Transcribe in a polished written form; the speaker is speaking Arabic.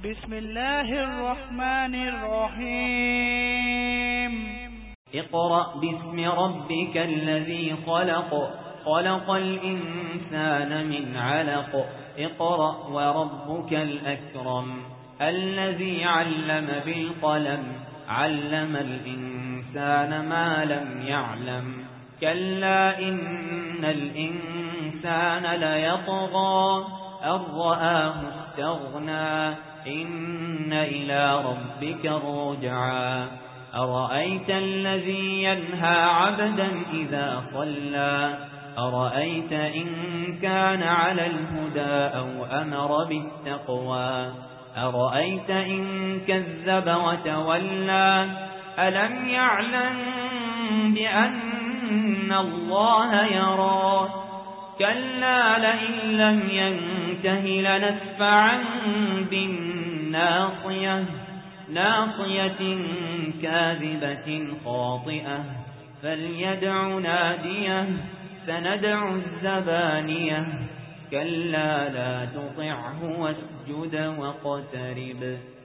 بسم الله الرحمن الرحيم اقرأ باسم ربك الذي خلق خلق الإنسان من علق اقرأ وربك الأكرم الذي علم بالقلم علم الإنسان ما لم يعلم كلا إن الإنسان ليطغى أن رآه استغنى إن إلى ربك الرجعى أرأيت الذي ينهى عبدا إذا صلى أرأيت إن كان على الهدى أو أمر بالتقوى أرأيت إن كذب وتولى ألم يعلم بأن الله يرى كلا لئن لم ينته لنسفعا بالناصية ناصية كاذبة خاطئة فليدع ناديه سندع الزبانية كلا لا تطعه واسجد واقترب